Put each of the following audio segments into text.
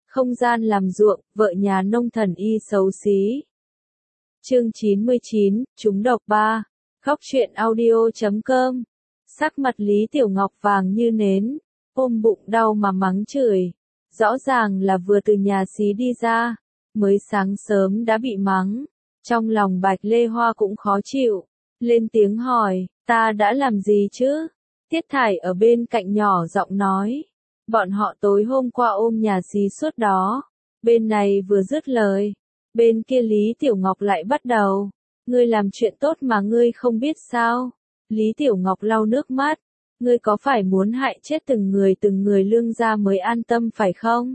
Không gian làm ruộng, vợ nhà nông thần y xấu xí. Chương 99, trúng độc 3. Góc truyện audio.com. Sắc mặt Lý Tiểu Ngọc vàng như nến, ôm bụng đau mà mắng chửi. Rõ ràng là vừa từ nhà xí đi ra, mới sáng sớm đã bị mắng. Trong lòng Bạch Lê Hoa cũng khó chịu, lên tiếng hỏi, ta đã làm gì chứ? Tiết Thải ở bên cạnh nhỏ giọng nói, bọn họ tối hôm qua ôm nhà xí suốt đó. Bên này vừa dứt lời, bên kia Lý Tiểu Ngọc lại bắt đầu, ngươi làm chuyện tốt mà ngươi không biết sao? Lý Tiểu Ngọc lau nước mắt, ngươi có phải muốn hại chết từng người Lương gia mới an tâm phải không?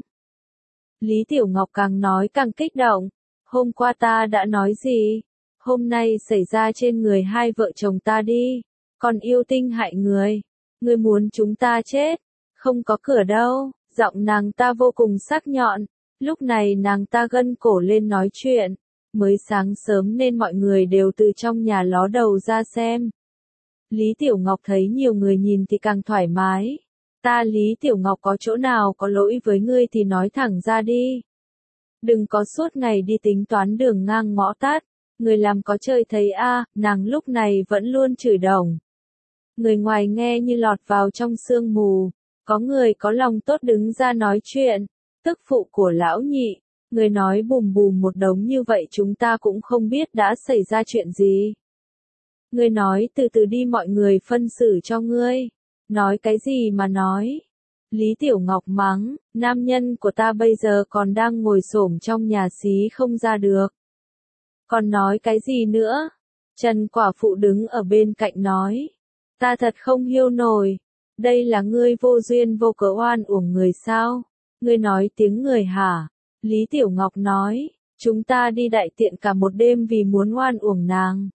Lý Tiểu Ngọc càng nói càng kích động, hôm qua ta đã nói gì? Hôm nay xảy ra trên người hai vợ chồng ta đi, còn yêu tinh hại người, ngươi muốn chúng ta chết, không có cửa đâu. Giọng nàng ta vô cùng sắc nhọn, lúc này nàng ta gân cổ lên nói chuyện, mới sáng sớm nên mọi người đều từ trong nhà ló đầu ra xem. Lý Tiểu Ngọc thấy nhiều người nhìn thì càng thoải mái. Ta Lý Tiểu Ngọc có chỗ nào có lỗi với ngươi thì nói thẳng ra đi. Đừng có suốt ngày đi tính toán đường ngang ngõ tắt, người làm có chơi thấy a. Nàng lúc này vẫn luôn chửi đồng. Người ngoài nghe như lọt vào trong sương mù, có người có lòng tốt đứng ra nói chuyện, tức phụ của lão nhị, người nói bùm bùm một đống như vậy chúng ta cũng không biết đã xảy ra chuyện gì. Ngươi nói từ từ đi, mọi người phân xử cho ngươi. Nói cái gì mà nói? Lý Tiểu Ngọc mắng, nam nhân của ta bây giờ còn đang ngồi xổm trong nhà xí không ra được. Còn nói cái gì nữa? Trần quả phụ đứng ở bên cạnh nói, ta thật không hiểu nổi, đây là ngươi vô duyên vô cớ oan uổng người sao? Ngươi nói tiếng người hả? Lý Tiểu Ngọc nói, chúng ta đi đại tiện cả một đêm vì muốn oan uổng nàng.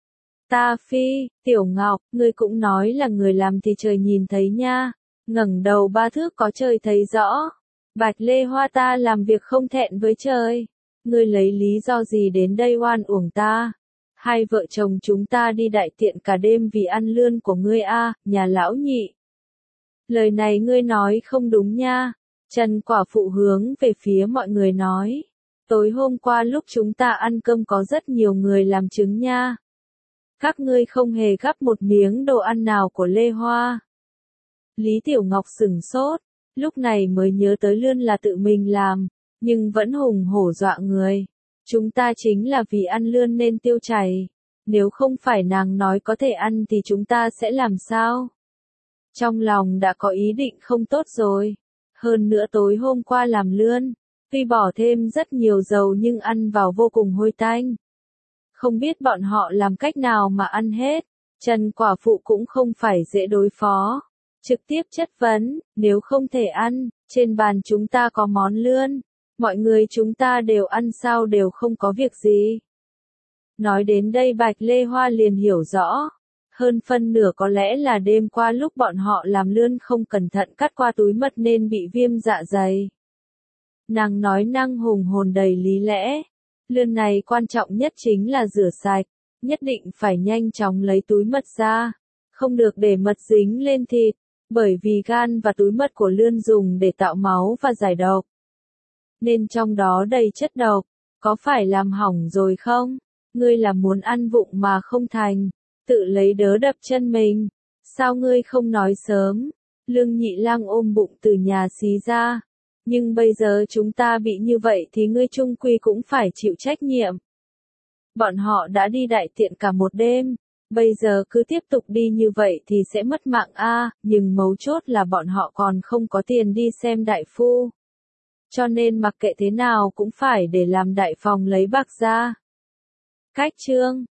Ta phi, Tiểu Ngọc, ngươi cũng nói là người làm thì trời nhìn thấy nha, ngẩng đầu 3 thước có trời thấy rõ. Bạch Lê Hoa ta làm việc không thẹn với trời, ngươi lấy lý do gì đến đây oan uổng ta? Hai vợ chồng chúng ta đi đại tiện cả đêm vì ăn lươn của ngươi a, nhà lão nhị. Lời này ngươi nói không đúng nha. Trần quả phụ hướng về phía mọi người nói, tối hôm qua lúc chúng ta ăn cơm có rất nhiều người làm chứng nha. Các ngươi không hề gắp một miếng đồ ăn nào của Lê Hoa. Lý Tiểu Ngọc sửng sốt, lúc này mới nhớ tới lươn là tự mình làm, nhưng vẫn hùng hổ dọa người. Chúng ta chính là vì ăn lươn nên tiêu chảy, nếu không phải nàng nói có thể ăn thì chúng ta sẽ làm sao? Trong lòng đã có ý định không tốt rồi. Hơn nữa tối hôm qua làm lươn, tuy bỏ thêm rất nhiều dầu nhưng ăn vào vô cùng hôi tanh. Không biết bọn họ làm cách nào mà ăn hết. Trần quả phụ cũng không phải dễ đối phó. Trực tiếp chất vấn, nếu không thể ăn, trên bàn chúng ta có món lươn. Mọi người chúng ta đều ăn sao đều không có việc gì. Nói đến đây Bạch Lê Hoa liền hiểu rõ. Hơn phân nửa có lẽ là đêm qua lúc bọn họ làm lươn không cẩn thận cắt qua túi mật nên bị viêm dạ dày. Nàng nói năng hùng hồn đầy lý lẽ. Lươn này quan trọng nhất chính là rửa sạch, nhất định phải nhanh chóng lấy túi mật ra, không được để mật dính lên thịt, bởi vì gan và túi mật của lươn dùng để tạo máu và giải độc. Nên trong đó đầy chất độc, có phải làm hỏng rồi không? Ngươi là muốn ăn vụng mà không thành, tự lấy đớ đập chân mình, sao ngươi không nói sớm? Lương Nhị Lang ôm bụng từ nhà xí ra. Nhưng bây giờ chúng ta bị như vậy thì ngươi chung quy cũng phải chịu trách nhiệm. Bọn họ đã đi đại tiện cả một đêm, bây giờ cứ tiếp tục đi như vậy thì sẽ mất mạng a. Nhưng mấu chốt là bọn họ còn không có tiền đi xem đại phu. Cho nên mặc kệ thế nào cũng phải để làm đại phòng lấy bạc ra. Cách chương